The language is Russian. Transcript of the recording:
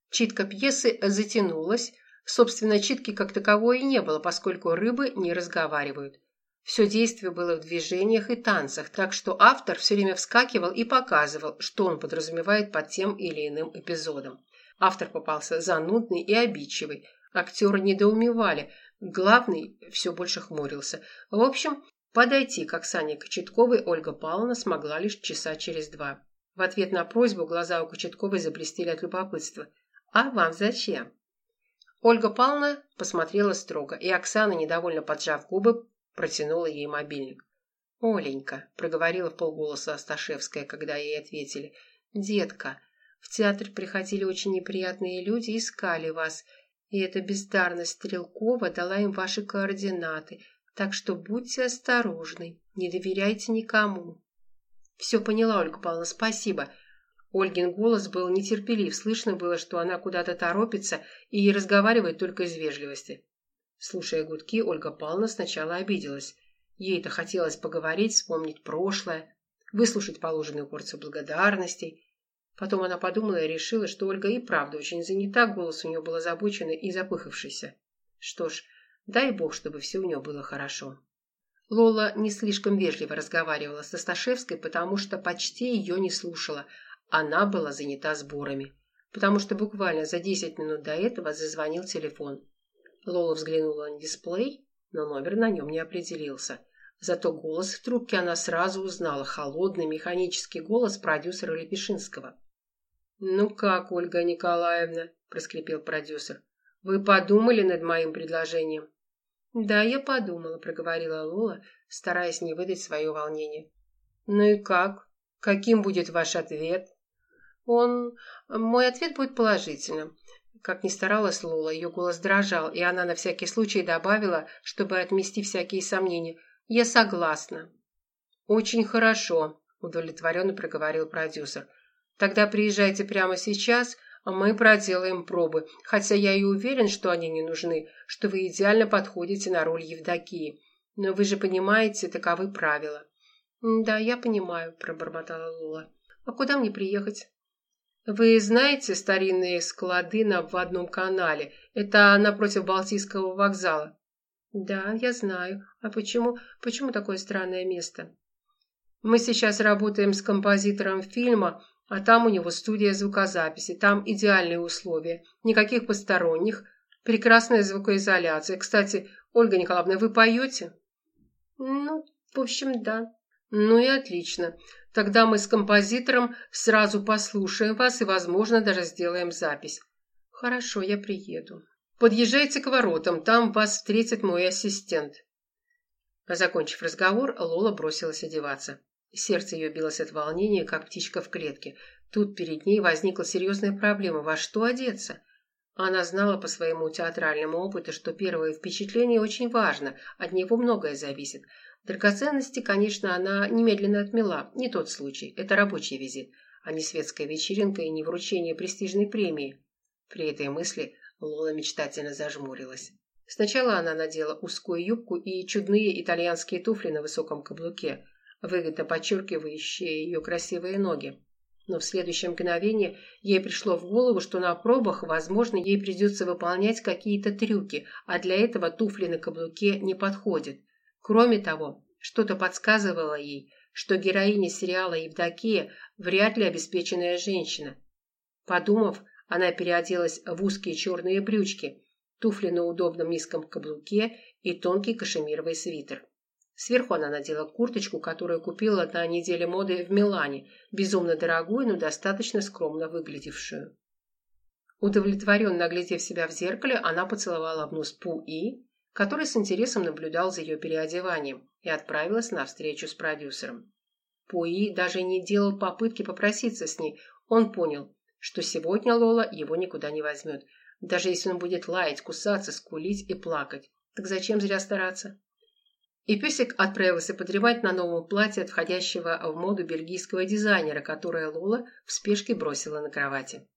Читка пьесы затянулась. Собственно, читки как таковой и не было, поскольку рыбы не разговаривают. Все действие было в движениях и танцах, так что автор все время вскакивал и показывал, что он подразумевает под тем или иным эпизодом. Автор попался занудный и обидчивый. Актеры недоумевали. Главный все больше хмурился. В общем, подойти к Оксане Кочетковой Ольга Павловна смогла лишь часа через 2. В ответ на просьбу глаза у Кочетковой заблестели от любопытства. «А вам зачем?» Ольга Павловна посмотрела строго, и Оксана, недовольно поджав губы, протянула ей мобильник. «Оленька», – проговорила вполголоса Асташевская, когда ей ответили, – «детка, в театр приходили очень неприятные люди и искали вас, и эта бездарность Стрелкова дала им ваши координаты, так что будьте осторожны, не доверяйте никому». «Все поняла, Ольга Павловна, спасибо». Ольгин голос был нетерпелив, слышно было, что она куда-то торопится и разговаривает только из вежливости. Слушая гудки, Ольга Павловна сначала обиделась. Ей-то хотелось поговорить, вспомнить прошлое, выслушать положенную порцию благодарностей. Потом она подумала и решила, что Ольга и правда очень занята, голос у нее был озабоченный и запыхавшийся. Что ж, дай бог, чтобы все у нее было хорошо. Лола не слишком вежливо разговаривала с Асташевской, потому что почти ее не слушала. Она была занята сборами, потому что буквально за 10 минут до этого зазвонил телефон. Лола взглянула на дисплей, но номер на нем не определился. Зато голос в трубке она сразу узнала, холодный механический голос продюсера Лепешинского. «Ну как, Ольга Николаевна?» – проскрипел продюсер. «Вы подумали над моим предложением?» «Да, я подумала», – проговорила Лола, стараясь не выдать свое волнение. «Ну и как? Каким будет ваш ответ?» Мой ответ будет положительным. Как ни старалась Лола, ее голос дрожал, и она на всякий случай добавила, чтобы отмести всякие сомнения. «Я согласна». «Очень хорошо», – удовлетворенно проговорил продюсер. «Тогда приезжайте прямо сейчас, а мы проделаем пробы, хотя я и уверен, что они не нужны, что вы идеально подходите на роль Евдокии. Но вы же понимаете, таковы правила». «Да, я понимаю», – пробормотала Лола. «А куда мне приехать?» «Вы знаете старинные склады на Вводном канале? Это напротив Балтийского вокзала». «Да, я знаю. А почему такое странное место?» «Мы сейчас работаем с композитором фильма, а там у него студия звукозаписи. Там идеальные условия. Никаких посторонних. Прекрасная звукоизоляция. Кстати, Ольга Николаевна, вы поете?» «Ну, в общем, да». «Ну и отлично. Тогда мы с композитором сразу послушаем вас и, возможно, даже сделаем запись». «Хорошо, я приеду». «Подъезжайте к воротам, там вас встретит мой ассистент». Закончив разговор, Лола бросилась одеваться. Сердце ее билось от волнения, как птичка в клетке. Тут перед ней возникла серьезная проблема – во что одеться? Она знала по своему театральному опыту, что первое впечатление очень важно, от него многое зависит. Драгоценности, конечно, она немедленно отмела. Не тот случай. Это рабочий визит, а не светская вечеринка и не вручение престижной премии. При этой мысли Лола мечтательно зажмурилась. Сначала она надела узкую юбку и чудные итальянские туфли на высоком каблуке, выгодно подчеркивающие ее красивые ноги. Но в следующее мгновение ей пришло в голову, что на пробах, возможно, ей придется выполнять какие-то трюки, а для этого туфли на каблуке не подходят. Кроме того, что-то подсказывало ей, что героиня сериала «Евдокия» вряд ли обеспеченная женщина. Подумав, она переоделась в узкие черные брючки, туфли на удобном низком каблуке и тонкий кашемировый свитер. Сверху она надела курточку, которую купила на неделе моды в Милане, безумно дорогую, но достаточно скромно выглядевшую. Удовлетворенно оглядев себя в зеркале, она поцеловала в нос Пу-И, который с интересом наблюдал за ее переодеванием, и отправилась на встречу с продюсером. Пуи даже не делал попытки попроситься с ней. Он понял, что сегодня Лола его никуда не возьмет, даже если он будет лаять, кусаться, скулить и плакать. Так зачем зря стараться? И песик отправился подремать на новом платье от входящего в моду бельгийского дизайнера, которое Лола в спешке бросила на кровати.